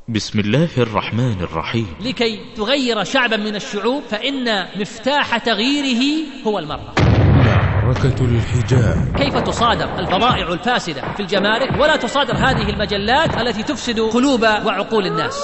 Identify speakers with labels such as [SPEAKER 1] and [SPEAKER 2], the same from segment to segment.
[SPEAKER 1] بسم الله الرحمن الرحيم.
[SPEAKER 2] لكي تغير شعبا من الشعوب فإن مفتاح تغييره هو المرأة.
[SPEAKER 3] معركة الحجاب.
[SPEAKER 2] كيف تصادر البضائع الفاسدة في الجمارك ولا تصادر هذه المجلات التي تفسد قلوب وعقول الناس؟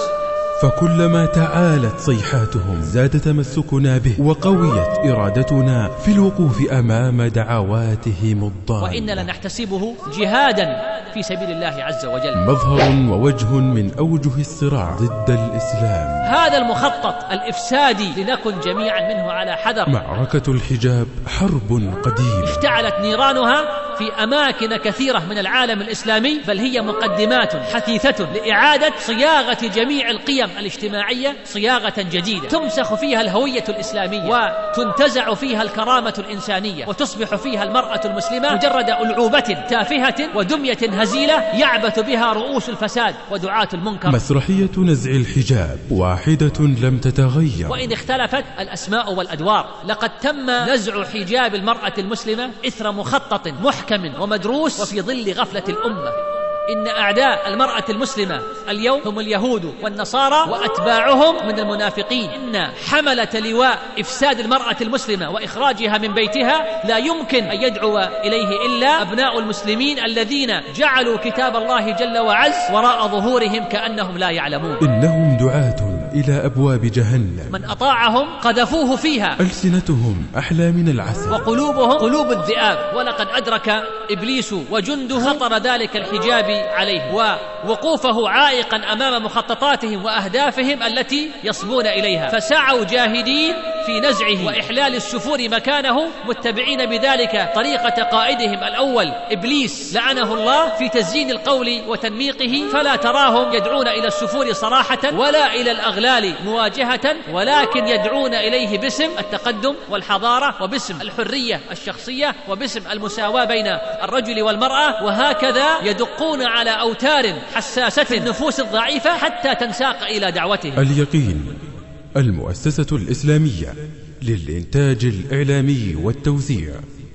[SPEAKER 3] فكلما تعالت صيحاتهم زاد تمسكنا به وقويت إرادتنا في الوقوف أمام دعواتهم الضالة،
[SPEAKER 2] وإن لنحتسبه جهادا في سبيل الله عز وجل.
[SPEAKER 3] مظهر ووجه من أوجه الصراع ضد الإسلام.
[SPEAKER 2] هذا المخطط الإفسادي لنكن جميعا منه على حذر.
[SPEAKER 3] معركة الحجاب حرب قديمة
[SPEAKER 2] اشتعلت نيرانها في أماكن كثيرة من العالم الإسلامي، بل هي مقدمات حثيثة لإعادة صياغة جميع القيم الاجتماعية صياغة جديدة تمسخ فيها الهوية الإسلامية وتنتزع فيها الكرامة الإنسانية، وتصبح فيها المرأة المسلمة مجرد ألعوبة تافهة ودمية هزيلة يعبث بها رؤوس الفساد ودعاة المنكر.
[SPEAKER 3] مسرحية نزع الحجاب واحدة لم تتغير
[SPEAKER 2] وإن اختلفت الأسماء والأدوار. لقد تم نزع حجاب المرأة المسلمة إثر مخطط محكم ومدروس وفي ظل غفلة الأمة. إن أعداء المرأة المسلمة اليوم هم اليهود والنصارى وأتباعهم من المنافقين. إن حملة لواء إفساد المرأة المسلمة وإخراجها من بيتها لا يمكن أن يدعو إليه إلا أبناء المسلمين الذين جعلوا كتاب الله جل وعز وراء ظهورهم كأنهم لا يعلمون.
[SPEAKER 3] إنهم دعاة إلى أبواب جهنم،
[SPEAKER 2] من أطاعهم قذفوه فيها.
[SPEAKER 3] ألسنتهم أحلى من العسل
[SPEAKER 2] وقلوبهم قلوب الذئاب. ولقد أدرك إبليس وجنده خطر ذلك الحجاب عليه ووقوفه عائقا أمام مخططاتهم وأهدافهم التي يصبون إليها، فسعوا جاهدين في نزعه وإحلال السفور مكانه، متبعين بذلك طريقة قائدهم الأول إبليس لعنه الله في تزيين القول وتنميقه، فلا تراهم يدعون إلى السفور صراحة ولا إلى الأغلال مواجهة، ولكن يدعون إليه باسم التقدم والحضارة وباسم الحرية الشخصية وباسم المساواة بين الرجل والمرأة، وهكذا يدقون على أوتار حساسة النفوس الضعيفة حتى تنساق إلى دعوتهم.
[SPEAKER 3] اليقين، المؤسسة الإسلامية للإنتاج الإعلامي والتوزيع،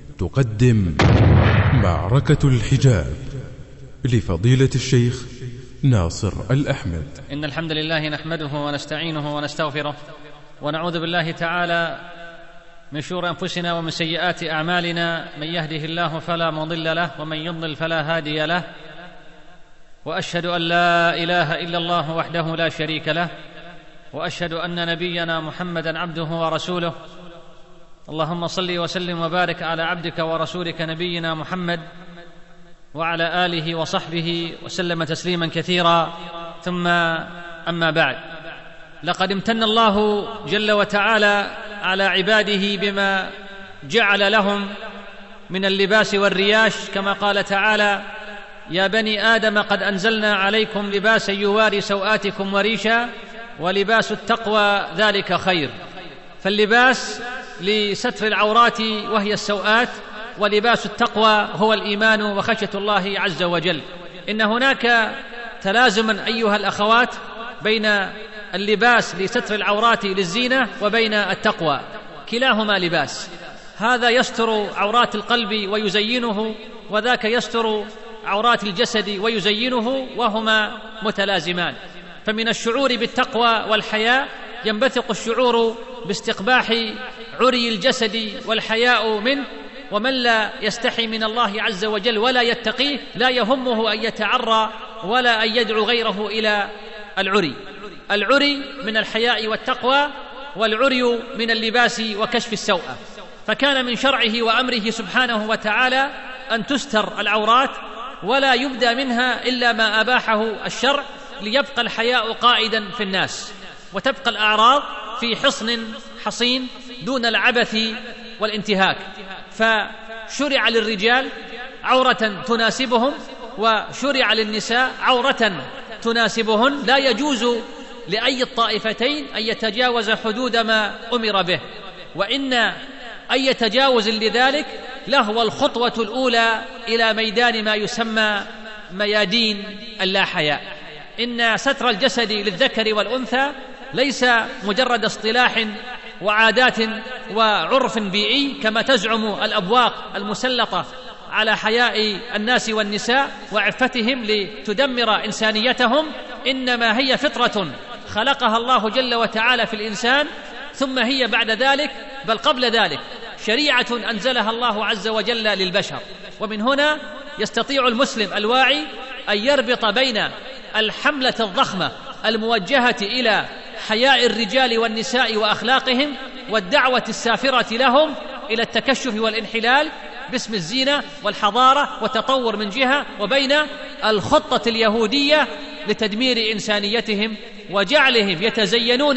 [SPEAKER 3] تقدم معركة الحجاب لفضيلة الشيخ ناصر الأحمد.
[SPEAKER 4] إن الحمد لله نحمده ونستعينه ونستغفره، ونعوذ بالله تعالى من شرور أنفسنا ومن سيئات أعمالنا، من يهده الله فلا مضل له ومن يضلل فلا هادي له، وأشهد أن لا إله إلا الله وحده لا شريك له، وأشهد أن نبينا محمدًا عبده ورسوله. اللهم صل وسلم وبارك على عبدك ورسولك نبينا محمد وعلى آله وصحبه وسلم تسليما كثيرا، ثم أما بعد. لقد امتن الله جل وتعالى على عباده بما جعل لهم من اللباس والرياش، كما قال تعالى: يا بني آدم قد أنزلنا عليكم لباسا يواري سوآتكم وريشا ولباس التقوى ذلك خير. فاللباس لستر العورات وهي السوآت، ولباس التقوى هو الإيمان وخشية الله عز وجل. إن هناك تلازما أيها الأخوات بين اللباس لستر العورات للزينة وبين التقوى، كلاهما لباس. هذا يستر عورات القلب ويزينه، وذاك يستر عورات الجسد ويزينه، وهما متلازمان. فمن الشعور بالتقوى والحياء ينبثق الشعور باستقباح عري الجسد والحياء منه، ومن لا يستحي من الله عز وجل ولا يتقيه لا يهمه أن يتعرى ولا أن يدعو غيره إلى العري. العري من الحياء والتقوى، والعري من اللباس وكشف السوءة. فكان من شرعه وأمره سبحانه وتعالى أن تستر العورات ولا يبدى منها إلا ما أباحه الشرع، ليبقى الحياء قائدا في الناس، وتبقى الأعراض في حصن حصين دون العبث والانتهاك. فشرع للرجال عورة تناسبهم، وشرع للنساء عورة تناسبهن. لا يجوز لأي الطائفتين أن يتجاوز حدود ما أمر به، وإن أي تجاوز لذلك لهو الخطوة الأولى إلى ميدان ما يسمى ميادين اللا حياء. إن ستر الجسد للذكر والأنثى ليس مجرد اصطلاح وعادات وعرف بيئي كما تزعم الأبواق المسلطة
[SPEAKER 2] على حياء الناس والنساء وعفتهم لتدمر إنسانيتهم، إنما هي فطرة خلقها الله جل وتعالى في الإنسان، ثم هي بعد ذلك بل قبل ذلك شريعة أنزلها الله عز وجل للبشر. ومن هنا يستطيع المسلم الواعي أن يربط بين الحملة الضخمة الموجهة إلى حياء الرجال والنساء وأخلاقهم والدعوة السافرة لهم إلى التكشف والانحلال باسم الزينة والحضارة والتطور من جهة، وبين الخطة اليهودية لتدمير إنسانيتهم وجعلهم يتزينون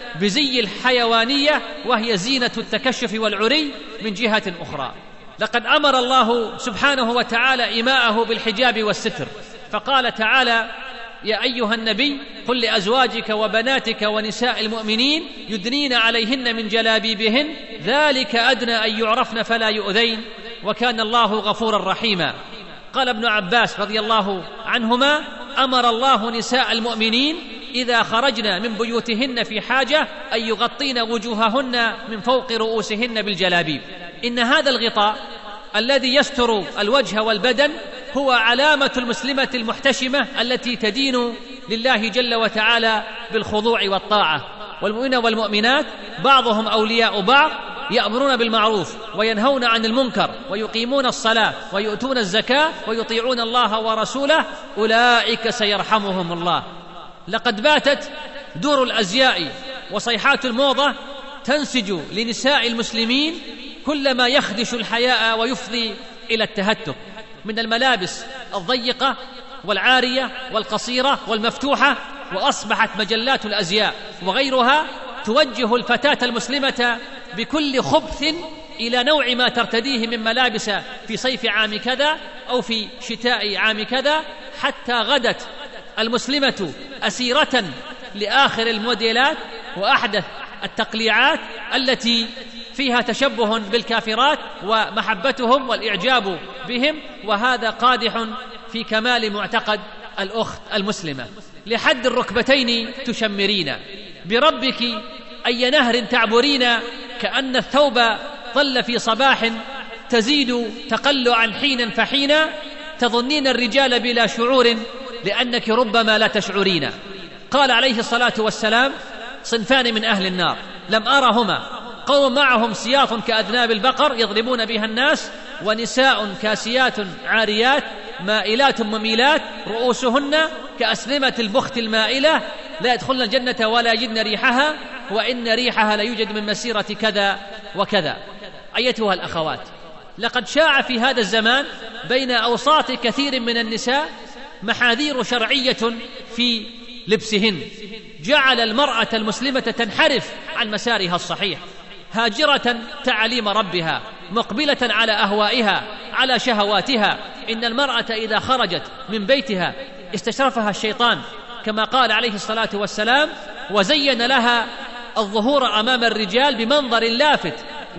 [SPEAKER 2] بزي الحيوانية وهي زينة التكشف والعري من جهة أخرى. لقد أمر الله سبحانه وتعالى إماءه بالحجاب والستر، فقال تعالى: يا أيها النبي قل لأزواجك وبناتك ونساء المؤمنين يدنين عليهن من جلابيبهن ذلك أدنى أن يعرفن فلا يؤذين وكان الله غفورا رحيما. قال ابن عباس رضي الله عنهما: أمر الله نساء المؤمنين إذا خرجن من بيوتهن في حاجة أن يغطين وجوههن من فوق رؤوسهن بالجلابيب. إن هذا الغطاء الذي يستر الوجه والبدن هو علامة المسلمة المحتشمة التي تدين لله جل وتعالى بالخضوع والطاعة. والمؤمنين والمؤمنات بعضهم أولياء بعض، يأمرون بالمعروف وينهون عن المنكر ويقيمون الصلاة ويؤتون الزكاة ويطيعون الله ورسوله أولئك سيرحمهم الله. لقد باتت دور الأزياء وصيحات الموضة تنسج لنساء المسلمين كل ما يخدش الحياء ويفضي إلى التهتك من الملابس الضيقة والعارية والقصيرة والمفتوحة، وأصبحت مجلات الأزياء وغيرها توجه الفتاة المسلمة بكل خبث إلى نوع ما ترتديه من ملابس في صيف عام كذا أو في شتاء عام كذا، حتى غدت المسلمة أسيرة لآخر الموديلات وأحدث التقليعات التي فيها تشبه بالكافرات ومحبتهم والإعجاب بهم، وهذا قادح في كمال معتقد الأخت المسلمة. لحد الركبتين تشمرين، بربك أي نهر تعبرين، كأن الثوب ظل في صباح تزيد تقلعا حينا فحينا، تظنين الرجال بلا شعور لأنك ربما لا تشعرين. قال عليه الصلاة والسلام: صنفان من أهل النار لم أرهما، قوم معهم سياط كأذناب البقر يضربون بها الناس، ونساء كاسيات عاريات مائلات مميلات رؤوسهن كأسلمة البخت المائلة لا يدخلن الجنة ولا يجدن ريحها وإن ريحها لا يوجد من مسيرة كذا وكذا. أيتها الأخوات، لقد شاع في هذا الزمان بين أوساط كثير من النساء محاذير شرعية في لبسهن، جعل المرأة المسلمة تنحرف عن مسارها الصحيح، هاجرة تعاليم ربها، مقبلة على أهوائها، على شهواتها. إن المرأة إذا خرجت من بيتها استشرفها الشيطان كما قال عليه الصلاة والسلام: وزين لها الظهور أمام الرجال بمنظر لافت،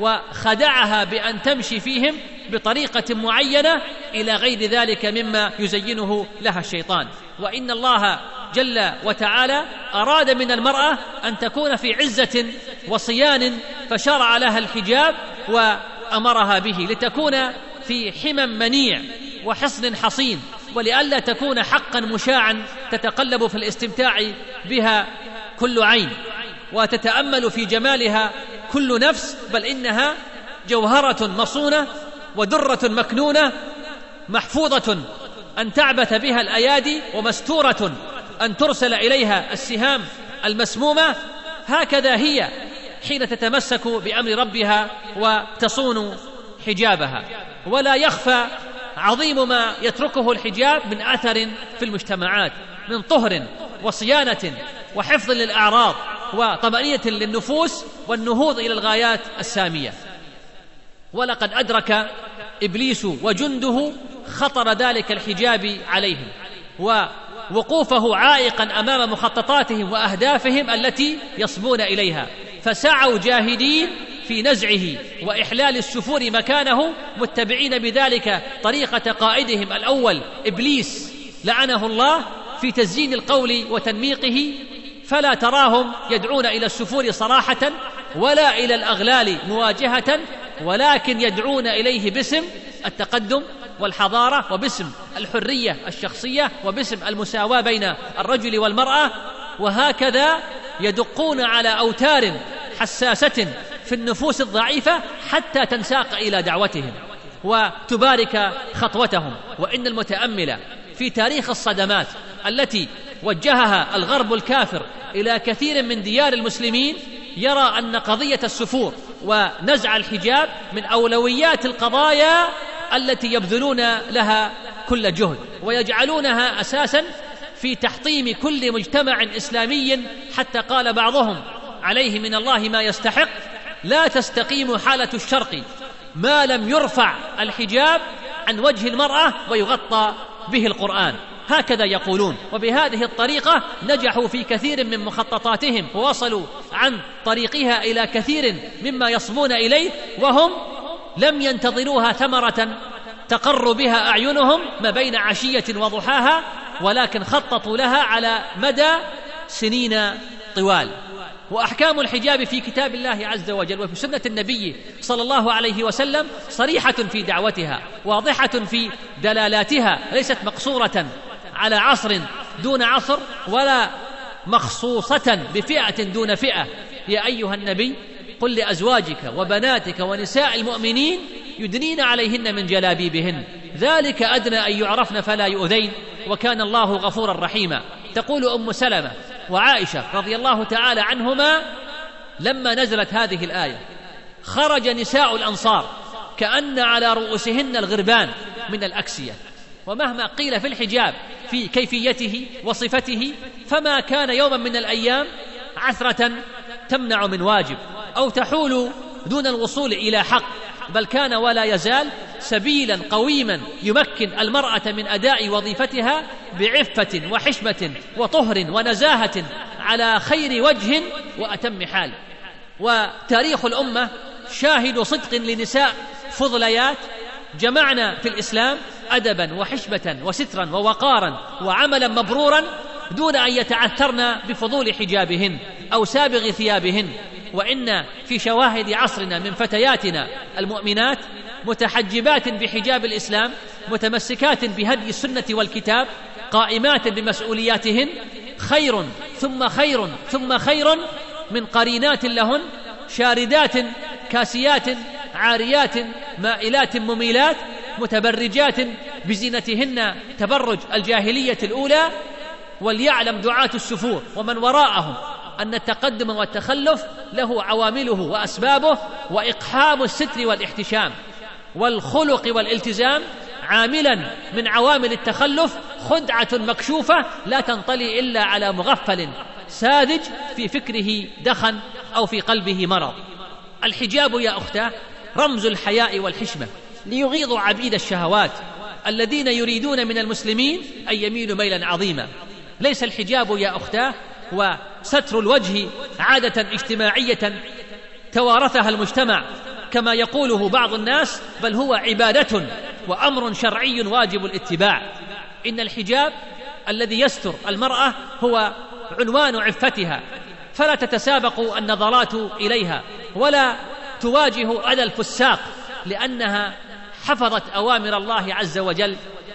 [SPEAKER 2] وخدعها بأن تمشي فيهم بطريقة معينة إلى غير ذلك مما يزينه لها الشيطان. وإن الله جل وتعالى أراد من المرأة أن تكون في عزة وصيان، فشرع لها الحجاب وأمرها به لتكون في حمى منيع وحصن حصين، ولئلا تكون حقا مشاعا تتقلب في الاستمتاع بها كل عين وتتأمل في جمالها كل نفس، بل إنها جوهرة مصونة ودرة مكنونة محفوظة أن تعبث بها الأيادي، ومستورة أن ترسل إليها السهام المسمومة. هكذا هي حين تتمسك بأمر ربها وتصون حجابها. ولا يخفى عظيم ما يتركه الحجاب من أثر في المجتمعات من طهر وصيانة وحفظ للأعراض وطمأنينة للنفوس والنهوض إلى الغايات السامية. ولقد أدرك إبليس وجنده خطر ذلك الحجاب عليهم ووقوفه عائقا أمام مخططاتهم وأهدافهم التي يصبون إليها، فسعوا جاهدين في نزعه وإحلال السفور مكانه، متبعين بذلك طريقة قائدهم الأول إبليس لعنه الله في تزيين القول وتنميقه، فلا تراهم يدعون إلى السفور صراحة ولا إلى الأغلال مواجهة، ولكن يدعون إليه باسم التقدم والحضارة وباسم الحرية الشخصية وباسم المساواة بين الرجل والمرأة، وهكذا يدقون على أوتار حساسة في النفوس الضعيفة حتى تنساق إلى دعوتهم وتبارك خطوتهم. وإن المتأمل في تاريخ الصدمات التي وجهها الغرب الكافر إلى كثير من ديار المسلمين يرى أن قضية السفور ونزع الحجاب من أولويات القضايا التي يبذلون لها كل جهد، ويجعلونها أساسا في تحطيم كل مجتمع إسلامي، حتى قال بعضهم عليه من الله ما يستحق: لا تستقيم حالة الشرق ما لم يرفع الحجاب عن وجه المرأة ويغطى به القرآن. هكذا يقولون، وبهذه الطريقة نجحوا في كثير من مخططاتهم ووصلوا عن طريقها إلى كثير مما يصبون إليه، وهم لم ينتظروها ثمرة تقر بها أعينهم ما بين عشية وضحاها، ولكن خططوا لها على مدى سنين طوال. وأحكام الحجاب في كتاب الله عز وجل وفي سنة النبي صلى الله عليه وسلم صريحة في دعوتها، واضحة في دلالاتها، ليست مقصورة على عصر دون عصر ولا مخصوصة بفئة دون فئة. يا أيها النبي قل لأزواجك وبناتك ونساء المؤمنين يدنين عليهن من جلابيبهن ذلك أدنى أن يعرفن فلا يؤذين وكان الله غفورا رحيما. تقول أم سلمة وعائشة رضي الله تعالى عنهما: لما نزلت هذه الآية خرج نساء الأنصار كأن على رؤوسهن الغربان من الأكسية. ومهما قيل في الحجاب في كيفيته وصفته فما كان يوما من الأيام عثرة تمنع من واجب أو تحول دون الوصول إلى حق، بل كان ولا يزال سبيلا قويما يمكن المرأة من أداء وظيفتها بعفة وحشمة وطهر ونزاهة على خير وجه وأتم حال. وتاريخ الأمة شاهد صدق لنساء فضليات جمعنا في الإسلام أدبا وحشمة وسترا ووقارا وعملا مبرورا دون أن يتعثرن بفضول حجابهن أو سابغ ثيابهن. وإن في شواهد عصرنا من فتياتنا المؤمنات متحجبات بحجاب الإسلام، متمسكات بهدي السنة والكتاب، قائمات بمسؤولياتهن، خير ثم خير ثم خير من قرينات لهن، شاردات كاسيات عاريات مائلات مميلات، متبرجات بزينتهن تبرج الجاهلية الأولى. وليعلم دعاة السفور ومن وراءهم أن التقدم والتخلف له عوامله وأسبابه، وإقحام الستر والاحتشام والخلق والالتزام عاملا من عوامل التخلف، خدعة مكشوفة لا تنطلي إلا على مغفل ساذج في فكره دخن أو في قلبه مرض. الحجاب يا أختاه رمز الحياء والحشمة ليغيظوا عبيد الشهوات الذين يريدون من المسلمين أن يميلوا ميلا عظيما. ليس الحجاب يا أختاه وستر الوجه عادة اجتماعية توارثها المجتمع كما يقوله بعض الناس، بل هو عبادة وأمر شرعي واجب الاتباع. إن الحجاب الذي يستر المرأة هو عنوان عفتها، فلا تتسابق النظرات إليها ولا تواجه أذى الفساق، لأنها حفظت أوامر الله عز وجل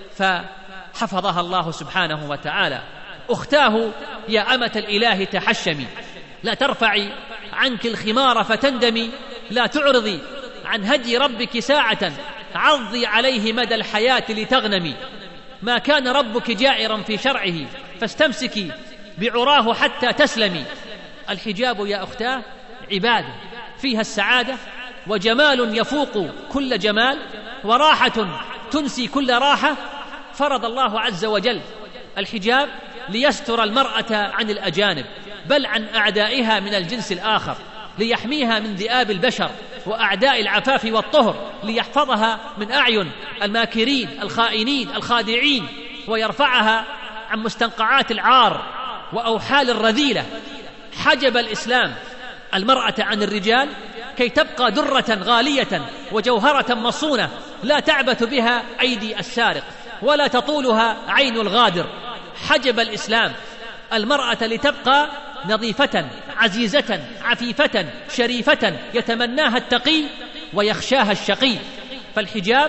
[SPEAKER 2] فحفظها الله سبحانه وتعالى. أختاه يا أمة الإله تحشمي، لا ترفعي عنك الخمار فتندمي، لا تعرضي عن هدي ربك ساعة، عضي عليه مدى الحياة لتغنمي. ما كان ربك جائرا في شرعه فاستمسكي بعراه حتى تسلمي. الحجاب يا أختاه عبادة فيها السعادة وجمال يفوق كل جمال وراحة تنسي كل راحة. فرض الله عز وجل الحجاب ليستر المرأة عن الأجانب بل عن أعدائها من الجنس الآخر، ليحميها من ذئاب البشر وأعداء العفاف والطهر، ليحفظها من أعين الماكرين الخائنين الخادعين، ويرفعها عن مستنقعات العار وأوحال الرذيلة. حجب الإسلام المرأة عن الرجال كي تبقى درة غالية وجوهرة مصونة لا تعبث بها أيدي السارق ولا تطولها عين الغادر. حجب الإسلام المرأة لتبقى نظيفة عزيزة عفيفة شريفة يتمناها التقي ويخشاها الشقي. فالحجاب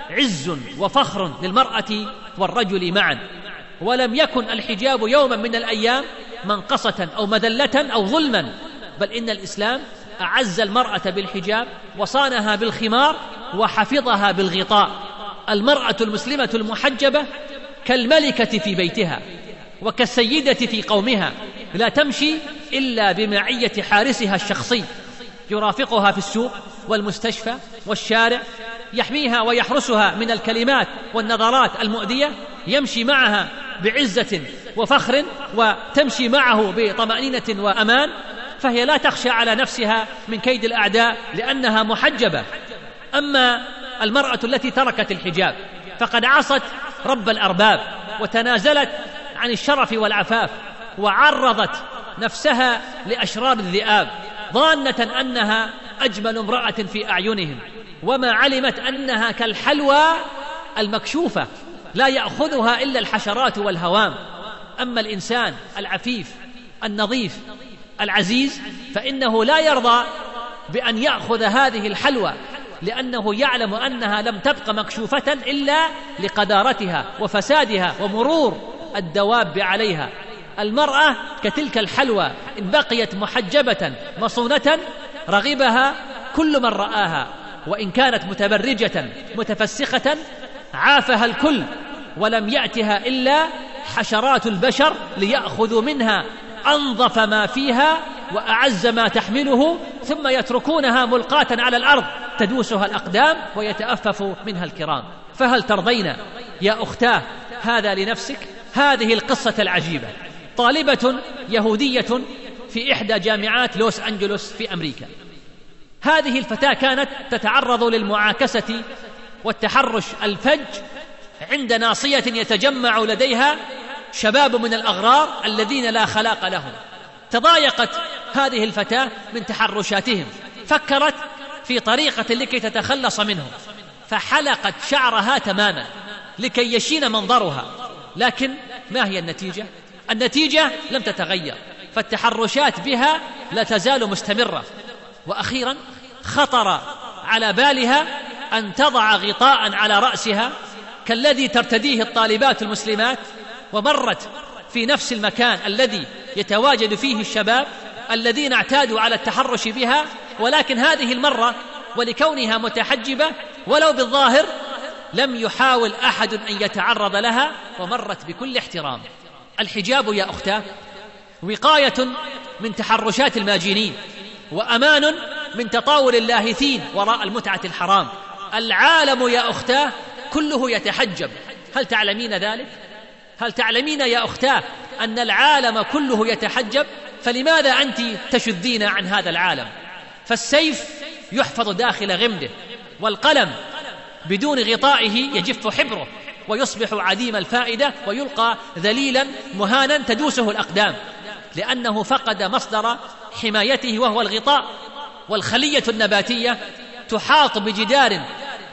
[SPEAKER 2] عز وفخر للمرأة والرجل معا. ولم يكن الحجاب يوما من الأيام منقصة أو مذلة أو ظلما، بل إن الإسلام أعز المرأة بالحجاب وصانها بالخمار وحفظها بالغطاء. المرأة المسلمة المحجبة كالملكة في بيتها وكالسيدة في قومها، لا تمشي إلا بمعية حارسها الشخصي يرافقها في السوق والمستشفى والشارع، يحميها ويحرسها من الكلمات والنظرات المؤذية، يمشي معها بعزة وفخر وتمشي معه بطمأنينة وأمان، فهي لا تخشى على نفسها من كيد الأعداء لأنها محجبة. أما المرأة التي تركت الحجاب فقد عصت رب الأرباب وتنازلت عن الشرف والعفاف وعرضت نفسها لأشرار الذئاب، ظانة أنها أجمل امرأة في أعينهم، وما علمت أنها كالحلوى المكشوفة لا يأخذها إلا الحشرات والهوام. أما الإنسان العفيف النظيف العزيز فإنه لا يرضى بأن يأخذ هذه الحلوى، لأنه يعلم أنها لم تبق مكشوفة إلا لقدارتها وفسادها ومرور الدواب عليها. المرأة كتلك الحلوى إن بقيت محجبة مصونة رغبها كل من رآها، وإن كانت متبرجة متفسخة عافها الكل، ولم يأتها إلا حشرات البشر ليأخذوا منها أنظف ما فيها وأعز ما تحمله، ثم يتركونها ملقاة على الأرض تدوسها الأقدام ويتأفف منها الكرام. فهل ترضين يا أختاه هذا لنفسك؟ هذه القصة العجيبة. طالبة يهودية في إحدى جامعات لوس أنجلوس في أمريكا. هذه الفتاة كانت تتعرض للمعاكسة والتحرش الفج عند ناصية يتجمع لديها شباب من الأغرار الذين لا خلاق لهم. تضايقت هذه الفتاة من تحرشاتهم، فكرت في طريقة لكي تتخلص منهم، فحلقت شعرها تماما لكي يشين منظرها. لكن ما هي النتيجة؟ النتيجة لم تتغير، فالتحرشات بها لا تزال مستمرة. وأخيرا خطر على بالها أن تضع غطاء على رأسها كالذي ترتديه الطالبات المسلمات، ومرت في نفس المكان الذي يتواجد فيه الشباب الذين اعتادوا على التحرش بها، ولكن هذه المرة ولكونها متحجبة ولو بالظاهر لم يحاول أحد أن يتعرض لها، ومرت بكل احترام. الحجاب يا أختاه وقاية من تحرشات الماجنين، وأمان من تطاول اللاهثين وراء المتعة الحرام. العالم يا أختاه كله يتحجب، هل تعلمين ذلك؟ هل تعلمين يا أختاه أن العالم كله يتحجب؟ فلماذا أنت تشذين عن هذا العالم؟ فالسيف يحفظ داخل غمده، والقلم بدون غطائه يجف حبره ويصبح عديم الفائدة ويلقى ذليلا مهانا تدوسه الأقدام، لأنه فقد مصدر حمايته وهو الغطاء. والخلية النباتية تحاط بجدار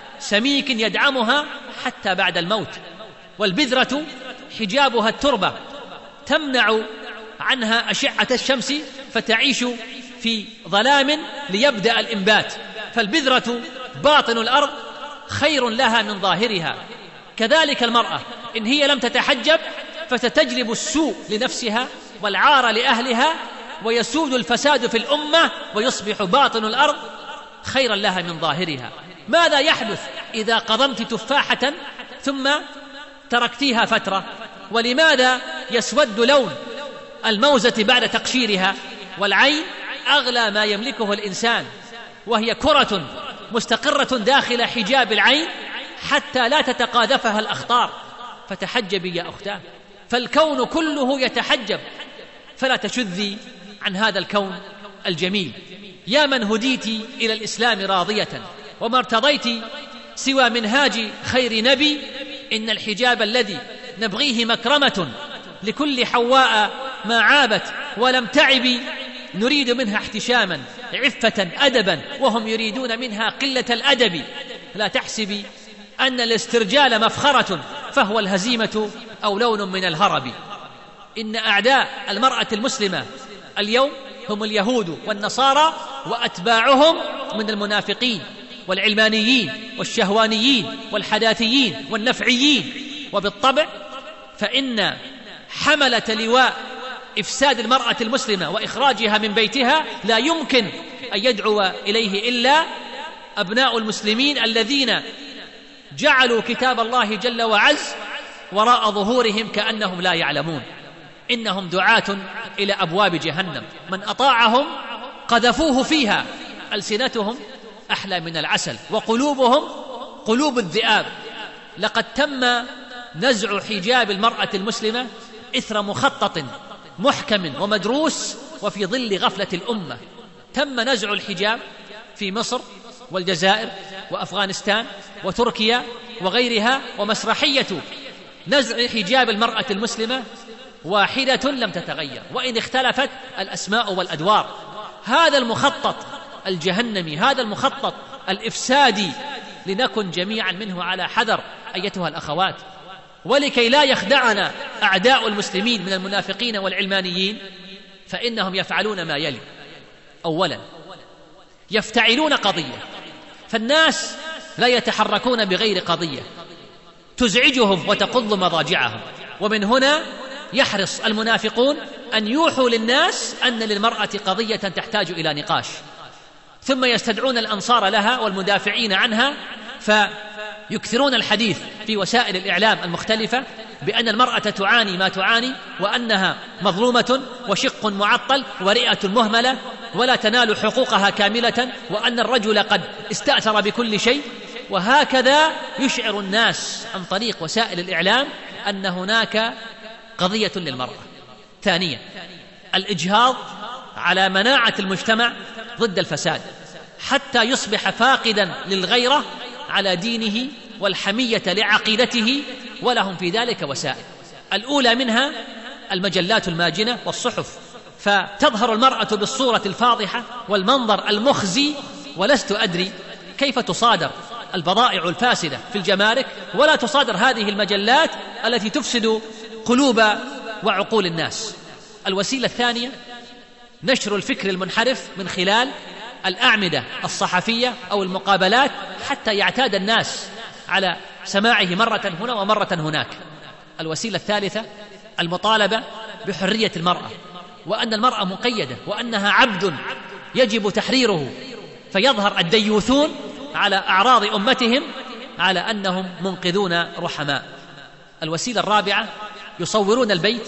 [SPEAKER 2] سميك يدعمها حتى بعد الموت، والبذرة حجابها التربة تمنع عنها أشعة الشمس فتعيش في ظلام ليبدأ الإنبات. فالبذرة باطن الأرض خير لها من ظاهرها. كذلك المرأة إن هي لم تتحجب فتتجلب السوء لنفسها والعار لأهلها، ويسود الفساد في الأمة، ويصبح باطن الأرض خيرا لها من ظاهرها. ماذا يحدث إذا قضمت تفاحة ثم تركتيها فترة؟ ولماذا يسود لون الموزة بعد تقشيرها؟ والعين أغلى ما يملكه الإنسان، وهي كرة مستقرة داخل حجاب العين حتى لا تتقاذفها الأخطار. فتحجبي يا أختاه، فالكون كله يتحجب، فلا تشذي عن هذا الكون الجميل. يا من هديت إلى الإسلام راضية وما ارتضيت سوى منهاج خير نبي، إن الحجاب الذي نبغيه مكرمة لكل حواء ما عابت ولم تعب، نريد منها احتشاما عفة أدبا، وهم يريدون منها قلة الأدب. لا تحسبي أن الاسترجال مفخرة، فهو الهزيمة أو لون من الهرب. إن أعداء المرأة المسلمة اليوم هم اليهود والنصارى وأتباعهم من المنافقين، والعلمانيين والشهوانيين والحداثيين والنفعيين. وبالطبع فإن حملة لواء إفساد المرأة المسلمة وإخراجها من بيتها لا يمكن أن يدعو إليه إلا أبناء المسلمين الذين جعلوا كتاب الله جل وعز وراء ظهورهم كأنهم لا يعلمون. إنهم دعاة إلى أبواب جهنم، من أطاعهم قذفوه فيها، ألسنتهم أحلى من العسل وقلوبهم قلوب الذئاب. لقد تم نزع حجاب المرأة المسلمة إثر مخطط محكم ومدروس وفي ظل غفلة الأمة. تم نزع الحجاب في مصر والجزائر وأفغانستان وتركيا وغيرها، ومسرحية نزع حجاب المرأة المسلمة واحدة لم تتغير وإن اختلفت الأسماء والأدوار. هذا المخطط الجهنمي، هذا المخطط الإفسادي، لنكن جميعا منه على حذر أيتها الأخوات. ولكي لا يخدعنا أعداء المسلمين من المنافقين والعلمانيين، فإنهم يفعلون ما يلي: أولا، يفتعلون قضية، فالناس لا يتحركون بغير قضية تزعجهم وتقض مضاجعهم، ومن هنا يحرص المنافقون أن يوحوا للناس أن للمرأة قضية تحتاج إلى نقاش، ثم يستدعون الأنصار لها والمدافعين عنها، فيكثرون الحديث في وسائل الإعلام المختلفة بأن المرأة تعاني ما تعاني، وأنها مظلومة وشق معطل ورئة مهملة ولا تنال حقوقها كاملة، وأن الرجل قد استأثر بكل شيء. وهكذا يشعر الناس عن طريق وسائل الإعلام أن هناك قضية للمرأة. ثانيا، الإجهاض على مناعة المجتمع ضد الفساد حتى يصبح فاقدا للغيرة على دينه والحمية لعقيدته، ولهم في ذلك وسائل. الأولى منها المجلات الماجنة والصحف، فتظهر المرأة بالصورة الفاضحة والمنظر المخزي، ولست أدري كيف تصادر البضائع الفاسدة في الجمارك ولا تصادر هذه المجلات التي تفسد قلوب وعقول الناس. الوسيلة الثانية نشر الفكر المنحرف من خلال الأعمدة الصحفية أو المقابلات حتى يعتاد الناس على سماعه مرة هنا ومرة هناك. الوسيلة الثالثة المطالبة بحرية المرأة، وأن المرأة مقيدة وأنها عبد يجب تحريره، فيظهر الديوثون على أعراض أمتهم على أنهم منقذون رحماء. الوسيلة الرابعة يصورون البيت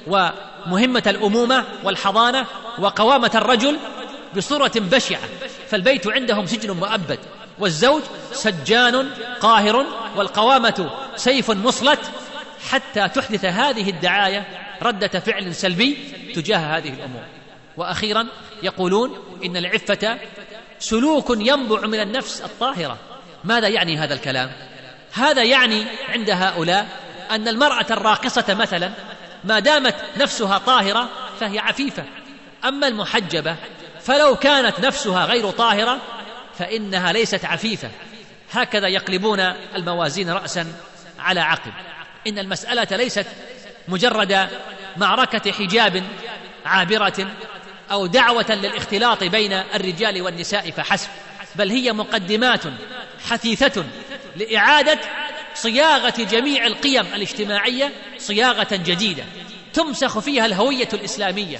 [SPEAKER 2] ومهمة الأمومة والحضانة وقوامة الرجل بصورة بشعة، فالبيت عندهم سجن مؤبد، والزوج سجان قاهر، والقوامة سيف مصلت، حتى تحدث هذه الدعاية ردة فعل سلبي تجاه هذه الأمور. وأخيرا يقولون إن العفة سلوك ينبع من النفس الطاهرة. ماذا يعني هذا الكلام؟ هذا يعني عند هؤلاء أن المرأة الراقصة مثلا ما دامت نفسها طاهرة فهي عفيفة، أما المحجبة فلو كانت نفسها غير طاهرة فإنها ليست عفيفة. هكذا يقلبون الموازين رأسا على عقب. إن المسألة ليست مجرد معركة حجاب عابرة أو دعوة للاختلاط بين الرجال والنساء فحسب، بل هي مقدمات حثيثة لإعادة صياغة جميع القيم الاجتماعية صياغة جديدة تمسخ فيها الهوية الإسلامية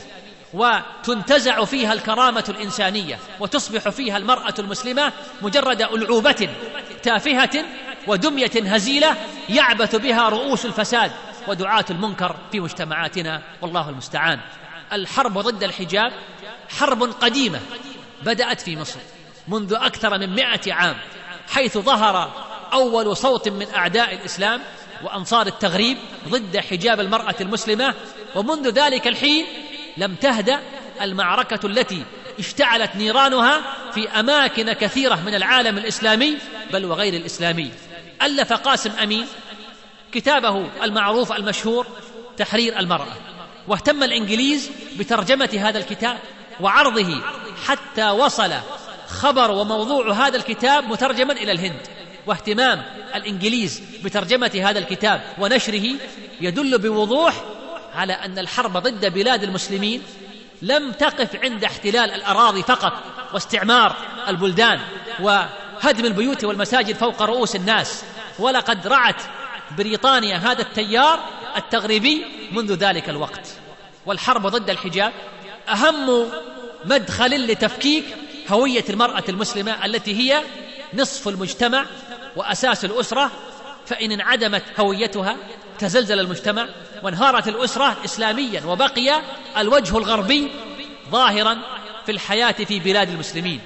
[SPEAKER 2] وتنتزع فيها الكرامة الإنسانية، وتصبح فيها المرأة المسلمة مجرد ألعوبة تافهة ودمية هزيلة يعبث بها رؤوس الفساد ودعاة المنكر في مجتمعاتنا، والله المستعان. الحرب ضد الحجاب حرب قديمة بدأت في مصر منذ أكثر من 100 عام، حيث ظهر أول صوت من أعداء الإسلام وأنصار التغريب ضد حجاب المرأة المسلمة، ومنذ ذلك الحين لم تهدأ المعركة التي اشتعلت نيرانها في أماكن كثيرة من العالم الإسلامي بل وغير الإسلامي. ألف قاسم أمين كتابه المعروف المشهور تحرير المرأة، واهتم الإنجليز بترجمة هذا الكتاب وعرضه حتى وصل خبر وموضوع هذا الكتاب مترجما إلى الهند. واهتمام الإنجليز بترجمة هذا الكتاب ونشره يدل بوضوح على أن الحرب ضد بلاد المسلمين لم تقف عند احتلال الأراضي فقط واستعمار البلدان وهدم البيوت والمساجد فوق رؤوس الناس. ولقد رعت بريطانيا هذا التيار التغريبي منذ ذلك الوقت. والحرب ضد الحجاب أهم مدخل لتفكيك هوية المرأة المسلمة التي هي نصف المجتمع وأساس الأسرة، فإن انعدمت هويتها تزلزل المجتمع وانهارت الأسرة إسلاميا، وبقي الوجه الغربي ظاهرا في الحياة في بلاد المسلمين،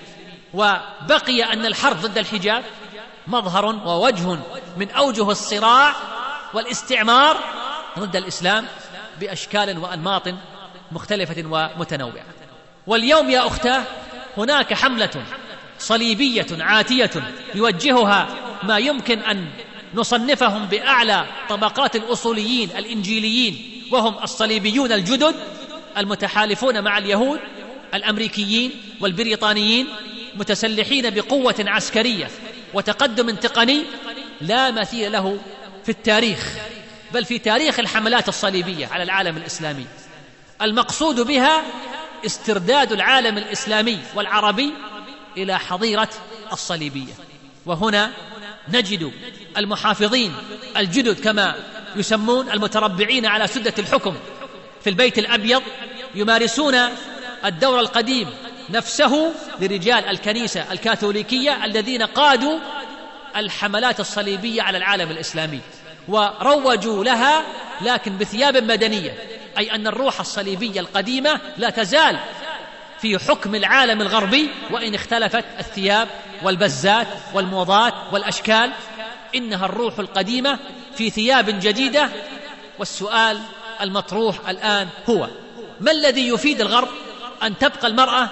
[SPEAKER 2] وبقي أن الحرب ضد الحجاب مظهر ووجه من أوجه الصراع والاستعمار ضد الإسلام بأشكال وأنماط مختلفة ومتنوعة. واليوم يا أختاه هناك حملة صليبية عاتية يوجهها ما يمكن أن نصنفهم بأعلى طبقات الأصوليين الإنجيليين، وهم الصليبيون الجدد المتحالفون مع اليهود الأمريكيين والبريطانيين، متسلحين بقوة عسكرية وتقدم تقني لا مثيل له في التاريخ، بل في تاريخ الحملات الصليبية على العالم الإسلامي. المقصود بها استرداد العالم الإسلامي والعربي إلى حظيرة الصليبية. وهنا نجد المحافظين الجدد كما يسمون المتربعين على سدة الحكم في البيت الأبيض يمارسون الدور القديم نفسه لرجال الكنيسة الكاثوليكية الذين قادوا الحملات الصليبية على العالم الإسلامي وروجوا لها، لكن بثياب مدنية، أي أن الروح الصليبية القديمة لا تزال في حكم العالم الغربي، وإن اختلفت الثياب والبزات والموضات والأشكال، إنها الروح القديمة في ثياب جديدة. والسؤال المطروح الآن هو: ما الذي يفيد الغرب أن تبقى المرأة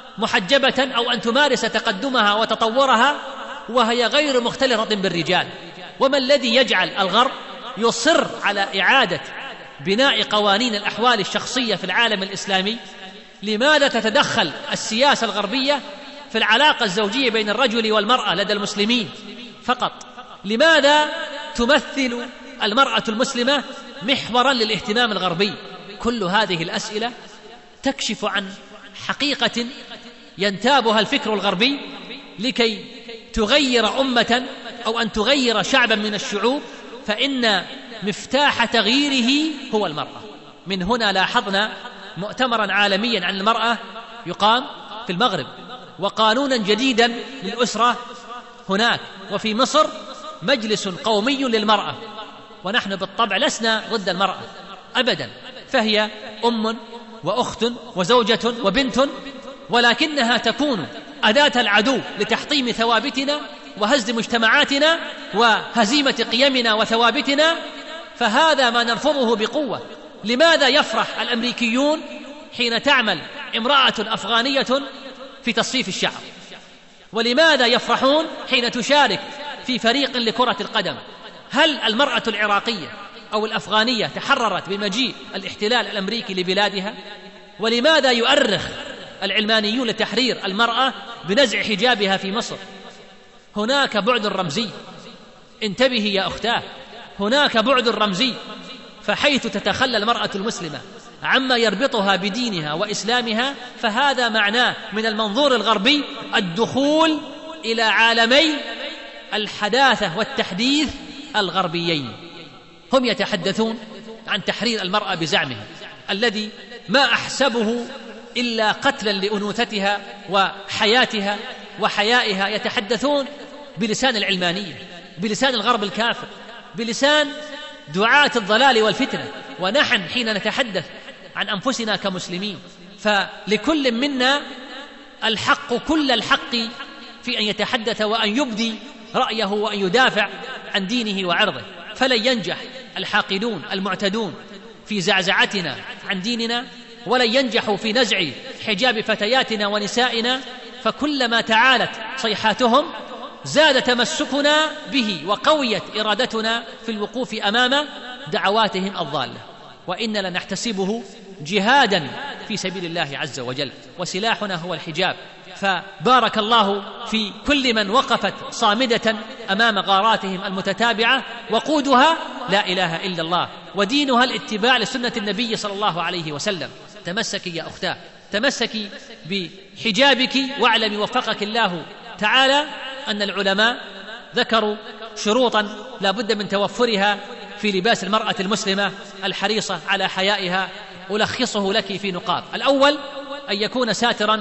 [SPEAKER 2] محجبة أو أن تمارس تقدمها وتطورها وهي غير مختلطة بالرجال؟ وما الذي يجعل الغرب يصر على إعادة بناء قوانين الأحوال الشخصية في العالم الإسلامي؟ لماذا تتدخل السياسة الغربية في العلاقة الزوجية بين الرجل والمرأة لدى المسلمين فقط؟ لماذا تمثل المرأة المسلمة محورا للاهتمام الغربي؟ كل هذه الأسئلة تكشف عن حقيقة ينتابها الفكر الغربي لكي تغير أمة أو أن تغير شعبا من الشعوب، فإن مفتاح تغييره هو المرأة. من هنا لاحظنا مؤتمرا عالميا عن المرأة يقام في المغرب، وقانونا جديدا للأسرة هناك، وفي مصر مجلس قومي للمرأة. ونحن بالطبع لسنا ضد المرأة أبدا، فهي أم وأخت وزوجة وبنت، ولكنها تكون أداة العدو لتحطيم ثوابتنا وهزم مجتمعاتنا وهزيمة قيمنا وثوابتنا، فهذا ما نرفضه بقوة. لماذا يفرح الأمريكيون حين تعمل امرأة أفغانية في تصفيف الشعر؟ ولماذا يفرحون حين تشارك في فريق لكرة القدم؟ هل المرأة العراقية أو الأفغانية تحررت بمجيء الاحتلال الأمريكي لبلادها؟ ولماذا يؤرخ العلمانيون لتحرير المرأة بنزع حجابها في مصر؟ هناك بعد رمزي، انتبهي يا أختاه، هناك بعد رمزي. فحيث تتخلى المرأة المسلمة عما يربطها بدينها وإسلامها، فهذا معناه من المنظور الغربي الدخول إلى عالمي الحداثة والتحديث الغربيين. هم يتحدثون عن تحرير المرأة بزعمهم الذي ما أحسبه إلا قتلا لأنوثتها وحياتها وحيائها. يتحدثون بلسان العلمانية، بلسان الغرب الكافر، بلسان دعاة الضلال والفتنة. ونحن حين نتحدث عن أنفسنا كمسلمين فلكل منا الحق، كل الحق في أن يتحدث وأن يبدي رأيه وأن يدافع عن دينه وعرضه. فلن ينجح الحاقدون المعتدون في زعزعتنا عن ديننا، ولن ينجحوا في نزع حجاب فتياتنا ونسائنا. فكلما تعالت صيحاتهم زاد تمسكنا به وقويت إرادتنا في الوقوف أمام دعواتهم الضالة. وإننا لنحتسبه جهادا في سبيل الله عز وجل، وسلاحنا هو الحجاب. فبارك الله في كل من وقفت صامدة أمام غاراتهم المتتابعة، وقودها لا إله إلا الله، ودينها الاتباع لسنة النبي صلى الله عليه وسلم. تمسكي يا أختاه، تمسكي بحجابك، واعلمي وفقك الله تعالى أن العلماء ذكروا شروطا لا بد من توفرها في لباس المرأة المسلمة الحريصة على حيائها، ألخصه لك في نقاط. الأول أن يكون ساترا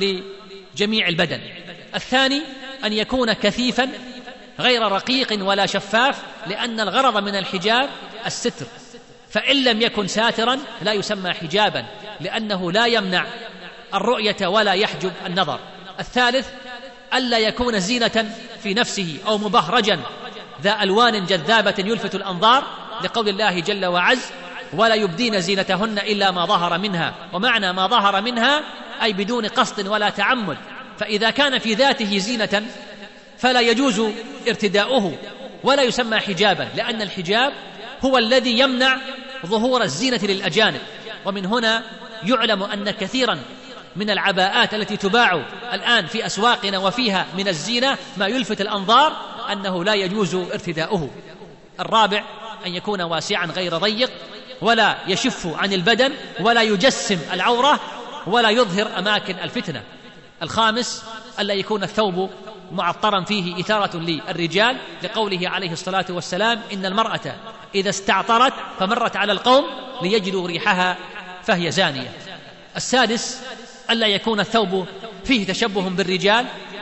[SPEAKER 2] لجميع البدن. الثاني أن يكون كثيفا غير رقيق ولا شفاف، لأن الغرض من الحجاب الستر، فإن لم يكن ساترا لا يسمى حجابا، لأنه لا يمنع الرؤية ولا يحجب النظر. الثالث ألا يكون زينة في نفسه أو مبهرجا ذا ألوان جذابة يلفت الأنظار، لقول الله جل وعز: ولا يبدين زينتهن إلا ما ظهر منها. ومعنى ما ظهر منها أي بدون قصد ولا تعمد، فإذا كان في ذاته زينة فلا يجوز ارتداؤه ولا يسمى حجابا، لأن الحجاب هو الذي يمنع ظهور الزينة للأجانب. ومن هنا يعلم أن كثيرا من العباءات التي تباع الآن في أسواقنا وفيها من الزينة ما يلفت الأنظار أنه لا يجوز ارتداؤه. الرابع أن يكون واسعا غير ضيق، ولا يشف عن البدن، ولا يجسم العورة، ولا يظهر أماكن الفتنة. الخامس ألا يكون الثوب معطرا فيه إثارة للرجال، لقوله عليه الصلاة والسلام: إن المرأة إذا استعطرت فمرت على القوم ليجدوا ريحها فهي زانية. السادس ألا يكون الثوب فيه تشبه بالرجال،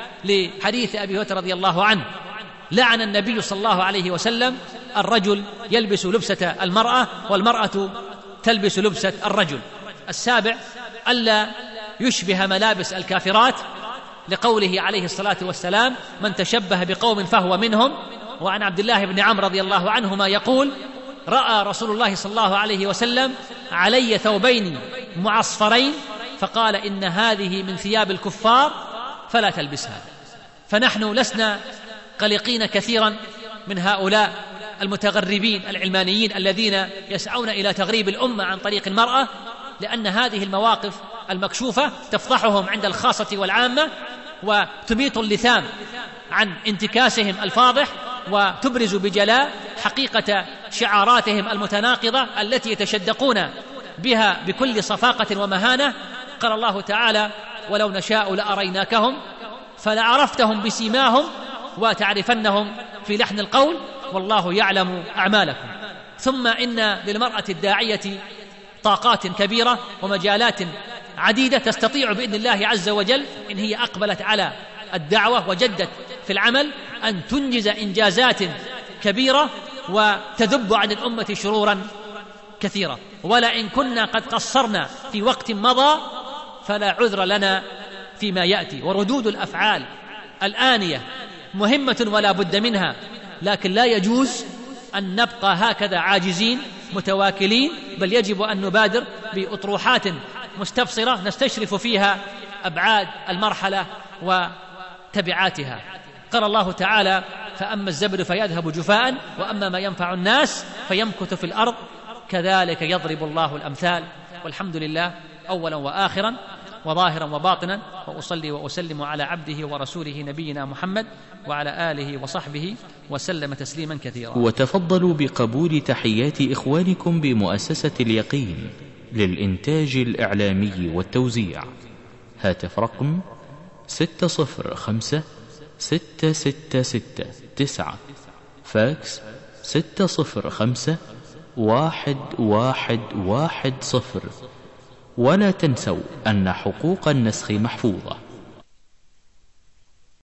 [SPEAKER 2] لحديث أبي هريرة رضي الله عنه: لعن النبي صلى الله عليه وسلم الرجل يلبس لبسة المرأة والمرأة تلبس لبسة الرجل. السابع ألا يشبه ملابس الكافرات، لقوله عليه الصلاة والسلام: من تشبه بقوم فهو منهم. وعن عبد الله بن عمرو رضي الله عنهما يقول: رأى رسول الله صلى الله عليه وسلم علي ثوبين معصفرين فقال: إن هذه من ثياب الكفار فلا تلبسها. فنحن لسنا قلقين كثيرا من هؤلاء المتغربين العلمانيين الذين يسعون إلى تغريب الأمة عن طريق المرأة، لأن هذه المواقف المكشوفة تفضحهم عند الخاصة والعامة، وتميط اللثام عن انتكاسهم الفاضح، وتبرز بجلاء حقيقة شعاراتهم المتناقضة التي يتشدقون بها بكل صفاقة ومهانة. قال الله تعالى: ولو نشاء لأريناكهم فلعرفتهم بسيماهم وتعرفنهم في لحن القول والله يعلم أعمالكم. ثم إن للمرأة الداعية طاقات كبيرة ومجالات عديدة تستطيع بإذن الله عز وجل، إن هي أقبلت على الدعوة وجدت في العمل، أن تنجز إنجازات كبيرة وتذب عن الأمة شرورا كثيرة. ولئن كنا قد قصرنا في وقت مضى فلا عذر لنا فيما يأتي. وردود الأفعال الآنية مهمة ولا بد منها، لكن لا يجوز أن نبقى هكذا عاجزين متواكلين، بل يجب أن نبادر بأطروحات مستبصرة نستشرف فيها أبعاد المرحلة وتبعاتها. قال الله تعالى: فأما الزبد فيذهب جفاء وأما ما ينفع الناس فيمكث في الأرض كذلك يضرب الله الأمثال. والحمد لله أولا وآخرا وظاهرا وباطنا، وأصلي وأسلم على عبده ورسوله نبينا محمد وعلى آله وصحبه وسلم تسليما كثيرا.
[SPEAKER 1] وتفضلوا بقبول تحيات إخوانكم بمؤسسة اليقين للإنتاج الإعلامي والتوزيع. هاتف رقم 605-666-9، فاكس 605-1110. ولا تنسوا أن حقوق النسخ محفوظة.